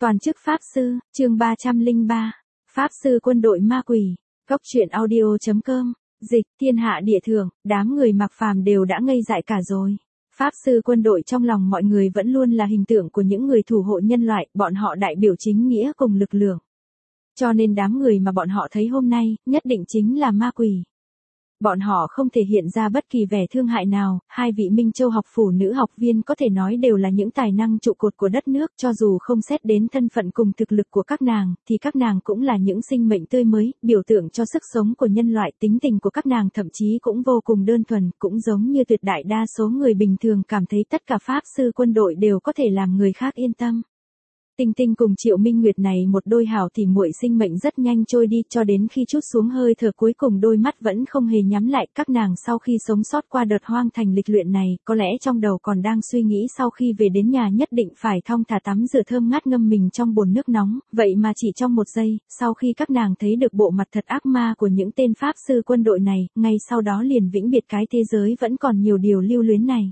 Toàn chức Pháp Sư, chương 303. Pháp Sư quân đội ma quỷ. Cốc truyện audio.com. Dịch, thiên hạ địa thượng, đám người Mạc Phàm đều đã ngây dại cả rồi. Pháp Sư quân đội trong lòng mọi người vẫn luôn là hình tượng của những người thủ hộ nhân loại, bọn họ đại biểu chính nghĩa cùng lực lượng. Cho nên đám người mà bọn họ thấy hôm nay, nhất định chính là ma quỷ. Bọn họ không thể hiện ra bất kỳ vẻ thương hại nào, hai vị Minh Châu học phủ nữ học viên có thể nói đều là những tài năng trụ cột của đất nước, cho dù không xét đến thân phận cùng thực lực của các nàng, thì các nàng cũng là những sinh mệnh tươi mới, biểu tượng cho sức sống của nhân loại. Tính tình của các nàng thậm chí cũng vô cùng đơn thuần, cũng giống như tuyệt đại đa số người bình thường cảm thấy tất cả Pháp Sư quân đội đều có thể làm người khác yên tâm. Tinh Tinh cùng Triệu Minh Nguyệt này một đôi hảo tỉ muội sinh mệnh rất nhanh trôi đi, cho đến khi trút xuống hơi thở cuối cùng đôi mắt vẫn không hề nhắm lại. Các nàng sau khi sống sót qua đợt hoang thành lịch luyện này, có lẽ trong đầu còn đang suy nghĩ sau khi về đến nhà nhất định phải thong thả tắm rửa thơm ngát ngâm mình trong bồn nước nóng, vậy mà chỉ trong một giây, sau khi các nàng thấy được bộ mặt thật ác ma của những tên Pháp Sư quân đội này, ngay sau đó liền vĩnh biệt cái thế giới vẫn còn nhiều điều lưu luyến này.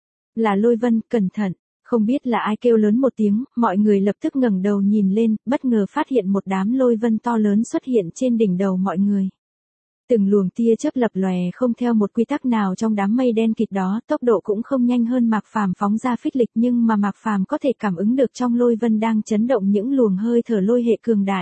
Là Lôi Vân, cẩn thận. Không biết là ai kêu lớn một tiếng, mọi người lập tức ngẩng đầu nhìn lên, bất ngờ phát hiện một đám lôi vân to lớn xuất hiện trên đỉnh đầu mọi người. Từng luồng tia chớp lập lòe không theo một quy tắc nào trong đám mây đen kịt đó, tốc độ cũng không nhanh hơn Mạc Phàm phóng ra phích lịch, nhưng mà Mạc Phàm có thể cảm ứng được trong lôi vân đang chấn động những luồng hơi thở lôi hệ cường đại.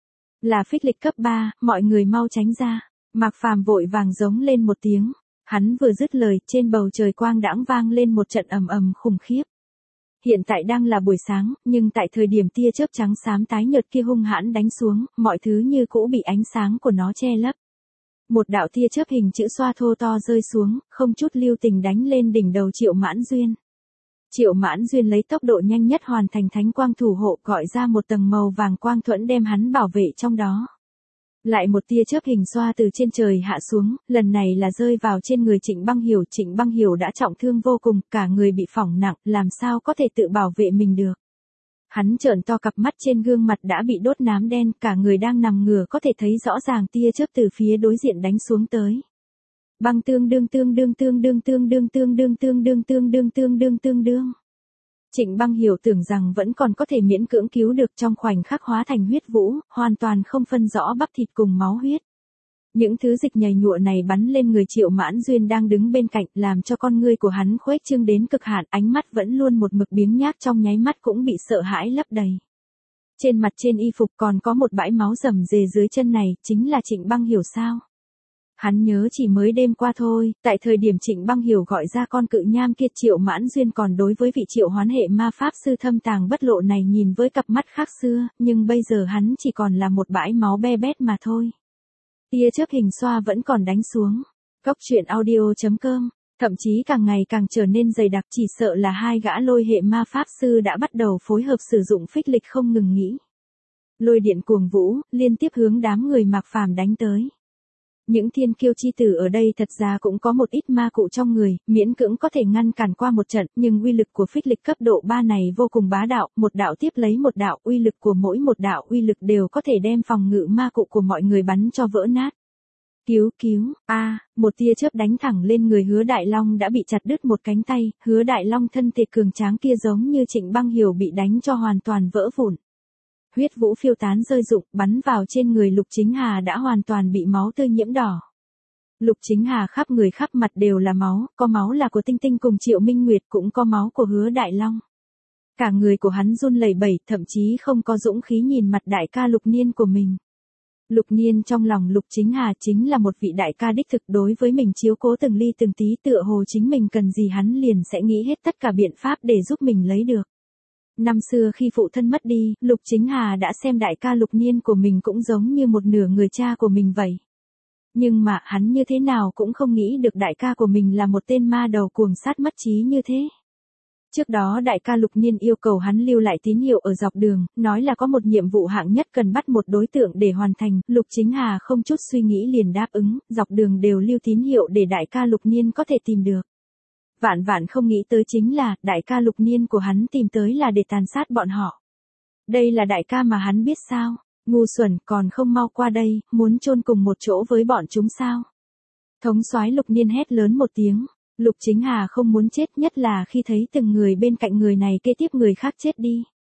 Là phích lịch cấp 3, mọi người mau tránh ra. Mạc Phàm vội vàng giống lên một tiếng. Hắn vừa dứt lời, trên bầu trời quang đãng vang lên một trận ầm ầm khủng khiếp. Hiện tại đang là buổi sáng, nhưng tại thời điểm tia chớp trắng xám tái nhợt kia hung hãn đánh xuống, mọi thứ như cũ bị ánh sáng của nó che lấp. Một đạo tia chớp hình chữ xoa thô to rơi xuống, không chút lưu tình đánh lên đỉnh đầu Triệu Mãn Duyên. Triệu Mãn Duyên lấy tốc độ nhanh nhất hoàn thành thánh quang thủ hộ, gọi ra một tầng màu vàng quang thuẫn đem hắn bảo vệ trong đó. Lại một tia chớp hình xoa từ trên trời hạ xuống, lần này là rơi vào trên người Trịnh Băng Hiểu. Trịnh Băng Hiểu đã trọng thương vô cùng, cả người bị phỏng nặng, làm sao có thể tự bảo vệ mình được. Hắn trợn to cặp mắt, trên gương mặt đã bị đốt nám đen, cả người đang nằm ngửa có thể thấy rõ ràng tia chớp từ phía đối diện đánh xuống tới. Băng tương đương tương đương tương đương tương đương tương đương tương đương tương đương tương đương tương đương. Trịnh Băng Hiểu tưởng rằng vẫn còn có thể miễn cưỡng cứu được, trong khoảnh khắc hóa thành huyết vũ, hoàn toàn không phân rõ bắp thịt cùng máu huyết. Những thứ dịch nhầy nhụa này bắn lên người Triệu Mãn Duyên đang đứng bên cạnh, làm cho con ngươi của hắn khuếch trương đến cực hạn, ánh mắt vẫn luôn một mực biếng nhác, trong nháy mắt cũng bị sợ hãi lấp đầy. Trên mặt trên y phục còn có một bãi máu rầm rề, dưới chân này chính là Trịnh Băng Hiểu sao? Hắn nhớ chỉ mới đêm qua thôi, tại thời điểm Trịnh Băng Hiểu gọi ra con cự nham kia, Triệu Mãn Duyên còn đối với vị Triệu Hoán hệ ma pháp sư thâm tàng bất lộ này nhìn với cặp mắt khác xưa, nhưng bây giờ hắn chỉ còn là một bãi máu be bét mà thôi. Tia chớp hình xoa vẫn còn đánh xuống. Cốc truyện audio.com. Thậm chí càng ngày càng trở nên dày đặc, chỉ sợ là hai gã lôi hệ ma pháp sư đã bắt đầu phối hợp sử dụng phích lịch không ngừng nghỉ. Lôi điện cuồng vũ, liên tiếp hướng đám người Mạc Phàm đánh tới. Những thiên kiêu chi tử ở đây thật ra cũng có một ít ma cụ trong người, miễn cưỡng có thể ngăn cản qua một trận, nhưng uy lực của phích lịch cấp độ 3 này vô cùng bá đạo, một đạo tiếp lấy một đạo, uy lực của mỗi một đạo uy lực đều có thể đem phòng ngự ma cụ của mọi người bắn cho vỡ nát. Cứu cứu, một tia chớp đánh thẳng lên người Hứa Đại Long đã bị chặt đứt một cánh tay, Hứa Đại Long thân thể cường tráng kia giống như Trịnh Băng Hiểu bị đánh cho hoàn toàn vỡ vụn. Huyết vũ phiêu tán rơi rụng, bắn vào trên người Lục Chính Hà đã hoàn toàn bị máu tươi nhiễm đỏ. Lục Chính Hà khắp người khắp mặt đều là máu, có máu là của Tinh Tinh cùng Triệu Minh Nguyệt, cũng có máu của Hứa Đại Long. Cả người của hắn run lẩy bẩy, thậm chí không có dũng khí nhìn mặt đại ca Lục Niên của mình. Lục Niên trong lòng Lục Chính Hà chính là một vị đại ca đích thực, đối với mình chiếu cố từng ly từng tí, tựa hồ chính mình cần gì hắn liền sẽ nghĩ hết tất cả biện pháp để giúp mình lấy được. Năm xưa khi phụ thân mất đi, Lục Chính Hà đã xem đại ca Lục Niên của mình cũng giống như một nửa người cha của mình vậy. Nhưng mà hắn như thế nào cũng không nghĩ được đại ca của mình là một tên ma đầu cuồng sát mất trí như thế. Trước đó đại ca Lục Niên yêu cầu hắn lưu lại tín hiệu ở dọc đường, nói là có một nhiệm vụ hạng nhất cần bắt một đối tượng để hoàn thành, Lục Chính Hà không chút suy nghĩ liền đáp ứng, dọc đường đều lưu tín hiệu để đại ca Lục Niên có thể tìm được. Vạn vạn không nghĩ tới chính là, đại ca Lục Niên của hắn tìm tới là để tàn sát bọn họ. Đây là đại ca mà hắn biết sao? Ngu xuẩn, còn không mau qua đây, muốn chôn cùng một chỗ với bọn chúng sao? Thống soái Lục Niên hét lớn một tiếng. Lục Chính Hà không muốn chết, nhất là khi thấy từng người bên cạnh người này kế tiếp người khác chết đi.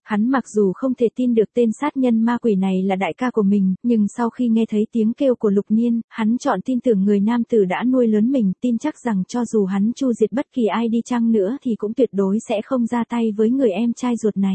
Hắn mặc dù không thể tin được tên sát nhân ma quỷ này là đại ca của mình, nhưng sau khi nghe thấy tiếng kêu của Lục Niên, hắn chọn tin tưởng người nam tử đã nuôi lớn mình, tin chắc rằng cho dù hắn chu diệt bất kỳ ai đi chăng nữa thì cũng tuyệt đối sẽ không ra tay với người em trai ruột này.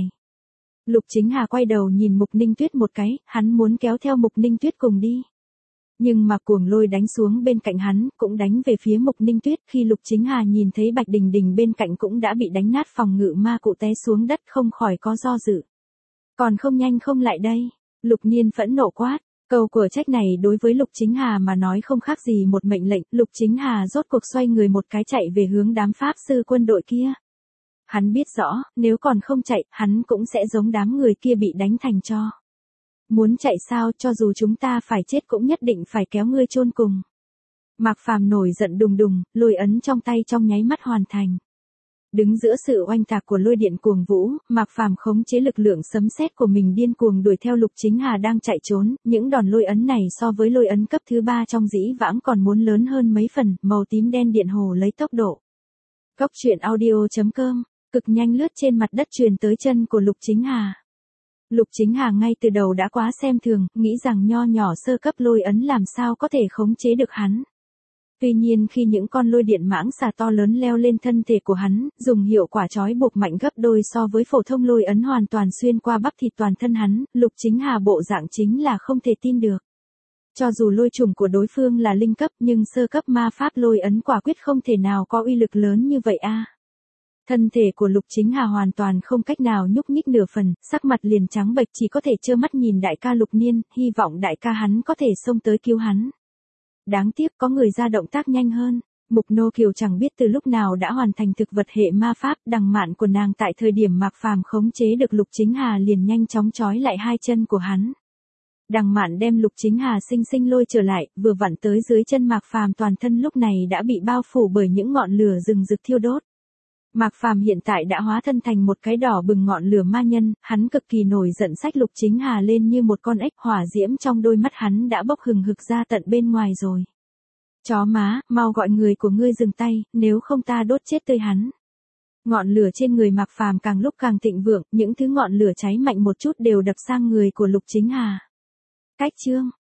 Lục Chính Hà quay đầu nhìn Mục Ninh Tuyết một cái, hắn muốn kéo theo Mục Ninh Tuyết cùng đi. Nhưng mà cuồng lôi đánh xuống bên cạnh hắn, cũng đánh về phía Mục Ninh Tuyết, khi Lục Chính Hà nhìn thấy Bạch Đình Đình bên cạnh cũng đã bị đánh nát phòng ngự ma cụ té xuống đất không khỏi có do dự. Còn không nhanh không lại đây, Lục Niên phẫn nộ quát, câu của trách này đối với Lục Chính Hà mà nói không khác gì một mệnh lệnh, Lục Chính Hà rốt cuộc xoay người một cái chạy về hướng đám pháp sư quân đội kia. Hắn biết rõ, nếu còn không chạy, hắn cũng sẽ giống đám người kia bị đánh thành tro. Muốn chạy sao, cho dù chúng ta phải chết cũng nhất định phải kéo ngươi chôn cùng. Mạc Phàm nổi giận đùng đùng, lôi ấn trong tay trong nháy mắt hoàn thành. Đứng giữa sự oanh tạc của lôi điện cuồng vũ, Mạc Phàm khống chế lực lượng sấm sét của mình điên cuồng đuổi theo Lục Chính Hà đang chạy trốn, những đòn lôi ấn này so với lôi ấn cấp thứ 3 trong dĩ vãng còn muốn lớn hơn mấy phần, màu tím đen điện hồ lấy tốc độ. Góc truyện audio.com, cực nhanh lướt trên mặt đất truyền tới chân của Lục Chính Hà. Lục Chính Hà ngay từ đầu đã quá xem thường, nghĩ rằng nho nhỏ sơ cấp lôi ấn làm sao có thể khống chế được hắn. Tuy nhiên khi những con lôi điện mãng xà to lớn leo lên thân thể của hắn, dùng hiệu quả trói buộc mạnh gấp đôi so với phổ thông lôi ấn hoàn toàn xuyên qua bắp thịt toàn thân hắn, Lục Chính Hà bộ dạng chính là không thể tin được. Cho dù lôi trùng của đối phương là linh cấp nhưng sơ cấp ma pháp lôi ấn quả quyết không thể nào có uy lực lớn như vậy a. Thân thể của Lục Chính Hà hoàn toàn không cách nào nhúc nhích nửa phần, sắc mặt liền trắng bệch chỉ có thể trơ mắt nhìn đại ca Lục Niên, hy vọng đại ca hắn có thể xông tới cứu hắn. Đáng tiếc có người ra động tác nhanh hơn. Mục Nô Kiều chẳng biết từ lúc nào đã hoàn thành thực vật hệ ma pháp, đằng mạn của nàng tại thời điểm Mạc Phàm khống chế được Lục Chính Hà liền nhanh chóng trói lại hai chân của hắn. Đằng mạn đem Lục Chính Hà sinh sinh lôi trở lại, vừa vặn tới dưới chân Mạc Phàm toàn thân lúc này đã bị bao phủ bởi những ngọn lửa rừng rực thiêu đốt. Mạc Phàm hiện tại đã hóa thân thành một cái đỏ bừng ngọn lửa ma nhân, hắn cực kỳ nổi giận xách Lục Chính Hà lên như một con ếch, hỏa diễm trong đôi mắt hắn đã bốc hừng hực ra tận bên ngoài rồi. Chó má, mau gọi người của ngươi dừng tay, nếu không ta đốt chết tươi hắn. Ngọn lửa trên người Mạc Phàm càng lúc càng thịnh vượng, những thứ ngọn lửa cháy mạnh một chút đều đập sang người của Lục Chính Hà. Cách chương